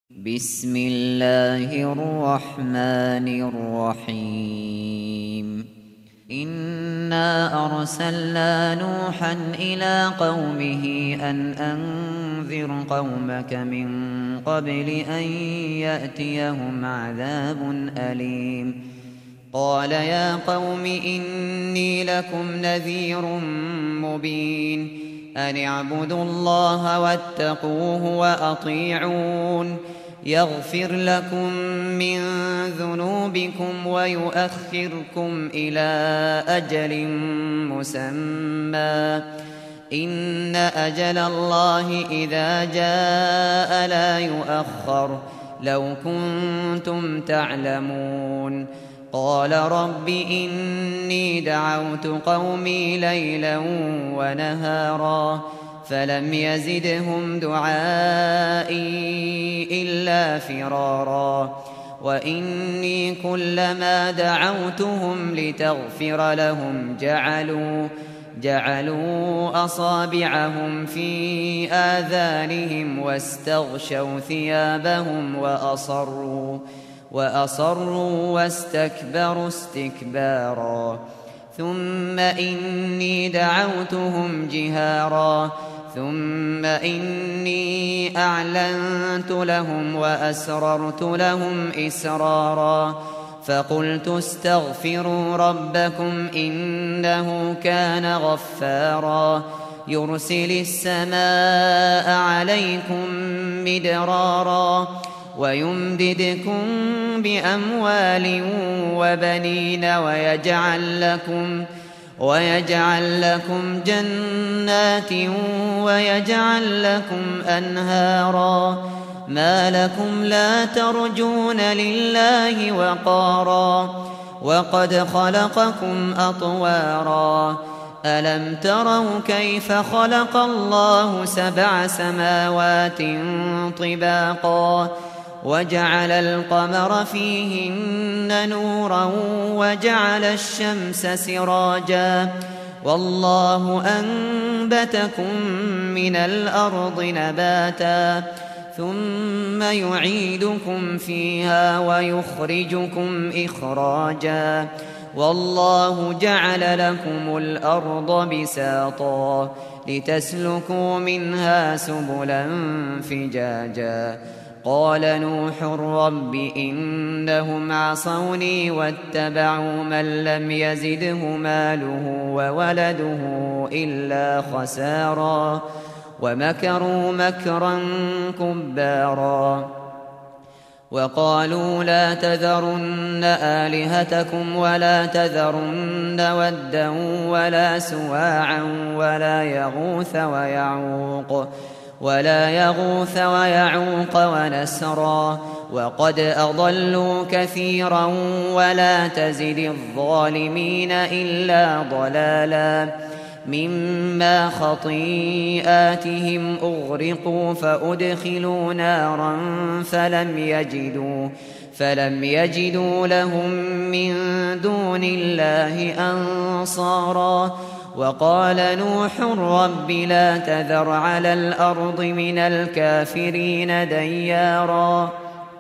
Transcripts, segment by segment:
بسم الله الرحمن الرحيم إنا أرسلنا نوحا إلى قومه أن أنذر قومك من قبل أن يأتيهم عذاب أليم قال يا قوم إني لكم نذير مبين أن اعبدوا الله واتقوه وأطيعون يغفر لكم من ذنوبكم ويؤخركم إلى أجل مسمى إن أجل الله إذا جاء لا يؤخر لو كنتم تعلمون قال رب إني دعوت قومي ليلا ونهارا فلم يزدهم دعائي إلا فرارا وإني كلما دعوتهم لتغفر لهم جعلوا أصابعهم في آذانهم واستغشوا ثيابهم وأصروا واستكبروا استكبارا ثم إني دعوتهم جهارا ثم إني أعلنت لهم وأسررت لهم إسرارا فقلت استغفروا ربكم إنه كان غفارا يرسل السماء عليكم مدرارا ويمددكم بأموال وبنين ويجعل لكم جنات ويجعل لكم أنهارا ما لكم لا ترجون لله وقارا وقد خلقكم أطوارا ألم تروا كيف خلق الله 7 سماوات طباقا وجعل القمر فيهن نورا وجعل الشمس سراجا والله أنبتكم من الأرض نباتا ثم يعيدكم فيها ويخرجكم إخراجا والله جعل لكم الأرض بساطا لتسلكوا منها سبلا فجاجا قال نوح رب إنهم عصوني واتبعوا من لم يزده ماله وولده إلا خسارا ومكروا مكرا كبارا وقالوا لا تذرن آلهتكم ولا تذرن ودا ولا سواعا ولا يغوث ويعوق ونسرا وقد أضلوا كثيرا ولا تزد الظالمين إلا ضلالا مما خطيئاتهم أغرقوا فأدخلوا نارا فلم يجدوا لهم من دون الله أنصارا وقال نوح رب لا تذر على الأرض من الكافرين ديارا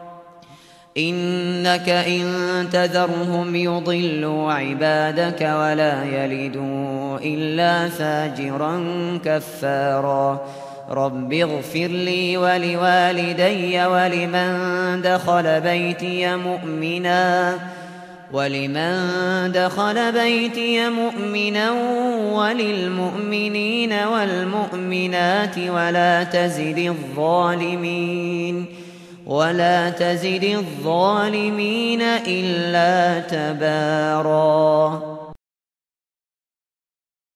إنك إن تذرهم يضلوا عبادك ولا يلدوا إلا فاجرا كفارا رب اغفر لي ولوالدي ولمن دخل بيتي مؤمنا وللمؤمنين والمؤمنات ولا تزد الظالمين إلا تبارا